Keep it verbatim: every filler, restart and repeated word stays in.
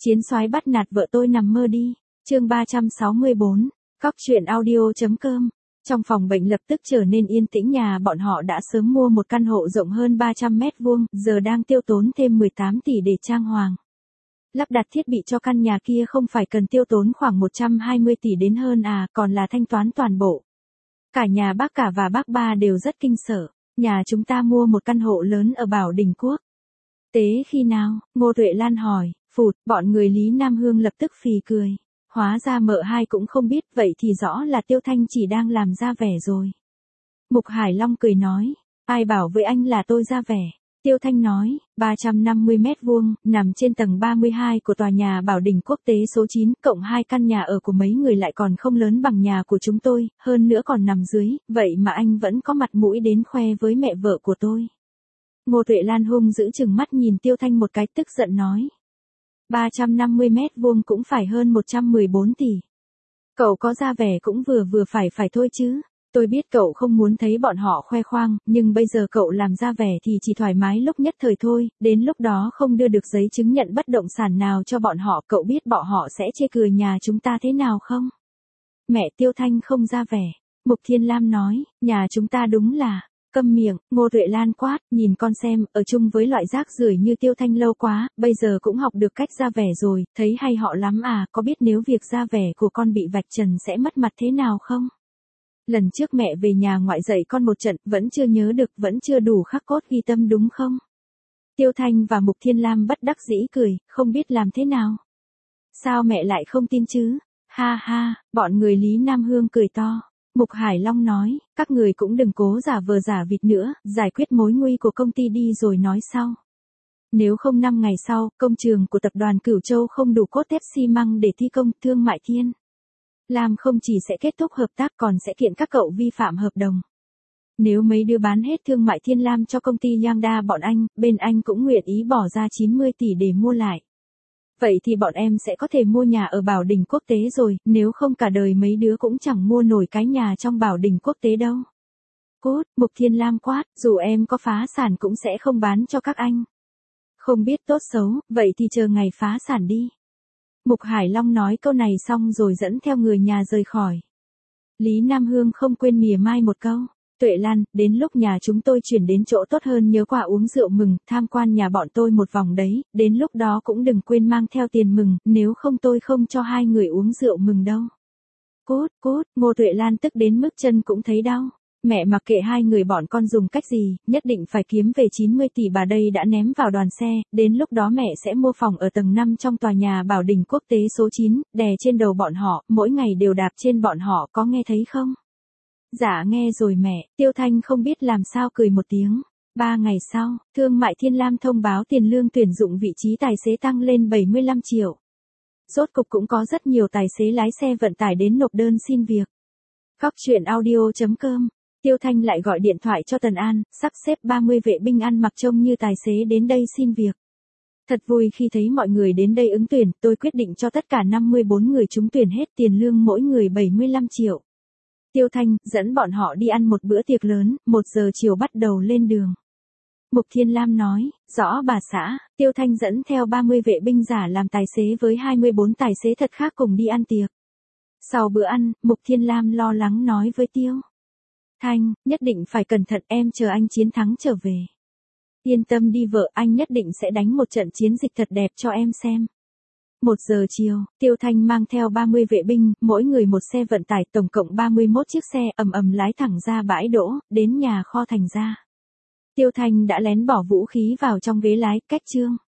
Chiến soái bắt nạt vợ tôi nằm mơ đi. Chương ba trăm sáu mươi bốn, cóc truyện audio.com. Trong phòng bệnh lập tức trở nên yên tĩnh, nhà bọn họ đã sớm mua một căn hộ rộng hơn ba trăm mét vuông, giờ đang tiêu tốn thêm mười tám tỷ để trang hoàng. Lắp đặt thiết bị cho căn nhà kia không phải cần tiêu tốn khoảng một trăm hai mươi tỷ đến hơn à, còn là thanh toán toàn bộ. Cả nhà bác cả và bác ba đều rất kinh sợ. Nhà chúng ta mua một căn hộ lớn ở Bảo Đình Quốc. Tế khi nào? Ngô Tuệ Lan hỏi. Phụt, bọn người Lý Nam Hương lập tức phì cười. Hóa ra mợ hai cũng không biết, vậy thì rõ là Tiêu Thanh chỉ đang làm ra vẻ rồi. Mục Hải Long cười nói. Ai bảo với anh là tôi ra vẻ? Tiêu Thanh nói, ba trăm năm mươi mét vuông, nằm trên tầng ba mươi hai của tòa nhà Bảo Đình Quốc tế số chín, cộng hai căn nhà ở của mấy người lại còn không lớn bằng nhà của chúng tôi, hơn nữa còn nằm dưới, vậy mà anh vẫn có mặt mũi đến khoe với mẹ vợ của tôi. Ngô Tuệ Lan hung dữ chừng mắt nhìn Tiêu Thanh một cái, tức giận nói. ba trăm năm mươi mét vuông cũng phải hơn một trăm mười bốn tỷ. Cậu có ra vẻ cũng vừa vừa phải phải thôi chứ. Tôi biết cậu không muốn thấy bọn họ khoe khoang, nhưng bây giờ cậu làm ra vẻ thì chỉ thoải mái lúc nhất thời thôi, đến lúc đó không đưa được giấy chứng nhận bất động sản nào cho bọn họ, cậu biết bọn họ sẽ chê cười nhà chúng ta thế nào không? Mẹ Tiêu Thanh không ra vẻ. Mục Thiên Lam nói, nhà chúng ta đúng là... Câm miệng, Ngô Tuệ Lan quát, nhìn con xem, ở chung với loại rác rưởi như Tiêu Thanh lâu quá, bây giờ cũng học được cách ra vẻ rồi, thấy hay họ lắm à, có biết nếu việc ra vẻ của con bị vạch trần sẽ mất mặt thế nào không? Lần trước mẹ về nhà ngoại dạy con một trận, vẫn chưa nhớ được, vẫn chưa đủ khắc cốt ghi tâm đúng không? Tiêu Thanh và Mục Thiên Lam bất đắc dĩ cười, không biết làm thế nào. Sao mẹ lại không tin chứ? Ha ha, bọn người Lý Nam Hương cười to. Mục Hải Long nói, các người cũng đừng cố giả vờ giả vịt nữa, giải quyết mối nguy của công ty đi rồi nói sau. Nếu không năm ngày sau, công trường của tập đoàn Cửu Châu không đủ cốt thép xi măng để thi công, Thương Mại Thiên Lam không chỉ sẽ kết thúc hợp tác còn sẽ kiện các cậu vi phạm hợp đồng. Nếu mấy đứa bán hết Thương Mại Thiên Lam cho công ty Yangda bọn anh, bên anh cũng nguyện ý bỏ ra chín mươi tỷ để mua lại. Vậy thì bọn em sẽ có thể mua nhà ở Bảo Đình Quốc tế rồi, nếu không cả đời mấy đứa cũng chẳng mua nổi cái nhà trong Bảo Đình Quốc tế đâu. Cút, Mục Thiên Lam quát, dù em có phá sản cũng sẽ không bán cho các anh. Không biết tốt xấu, vậy thì chờ ngày phá sản đi. Mục Hải Long nói câu này xong rồi dẫn theo người nhà rời khỏi. Lý Nam Hương không quên mỉa mai một câu. Tuệ Lan, đến lúc nhà chúng tôi chuyển đến chỗ tốt hơn nhớ qua uống rượu mừng, tham quan nhà bọn tôi một vòng đấy, đến lúc đó cũng đừng quên mang theo tiền mừng, nếu không tôi không cho hai người uống rượu mừng đâu. Cút, cút, Ngô Tuệ Lan tức đến mức chân cũng thấy đau. Mẹ mặc kệ hai người bọn con dùng cách gì, nhất định phải kiếm về chín mươi tỷ bà đây đã ném vào đoàn xe, đến lúc đó mẹ sẽ mua phòng ở tầng năm trong tòa nhà Bảo Đình Quốc tế số chín, đè trên đầu bọn họ, mỗi ngày đều đạp trên bọn họ, có nghe thấy không? Dạ nghe rồi mẹ, Tiêu Thanh không biết làm sao cười một tiếng. Ba ngày sau, Thương Mại Thiên Lam thông báo tiền lương tuyển dụng vị trí tài xế tăng lên bảy mươi lăm triệu. Rốt cục cũng có rất nhiều tài xế lái xe vận tải đến nộp đơn xin việc. Cóc truyện audio.com. Tiêu Thanh lại gọi điện thoại cho Tần An, sắp xếp ba mươi vệ binh ăn mặc trông như tài xế đến đây xin việc. Thật vui khi thấy mọi người đến đây ứng tuyển, tôi quyết định cho tất cả năm mươi bốn người trúng tuyển hết tiền lương mỗi người bảy mươi lăm triệu. Tiêu Thanh dẫn bọn họ đi ăn một bữa tiệc lớn, một giờ chiều bắt đầu lên đường. Mục Thiên Lam nói, rõ bà xã, Tiêu Thanh dẫn theo ba mươi vệ binh giả làm tài xế với hai mươi bốn tài xế thật khác cùng đi ăn tiệc. Sau bữa ăn, Mục Thiên Lam lo lắng nói với Tiêu Thanh, nhất định phải cẩn thận, em chờ anh chiến thắng trở về. Yên tâm đi vợ, anh nhất định sẽ đánh một trận chiến dịch thật đẹp cho em xem. Một giờ chiều, Tiêu Thanh mang theo ba mươi vệ binh, mỗi người một xe vận tải, tổng cộng ba mươi mốt chiếc xe, ầm ầm lái thẳng ra bãi đỗ, đến nhà kho Thành Gia. Tiêu Thanh đã lén bỏ vũ khí vào trong ghế lái, cách Trương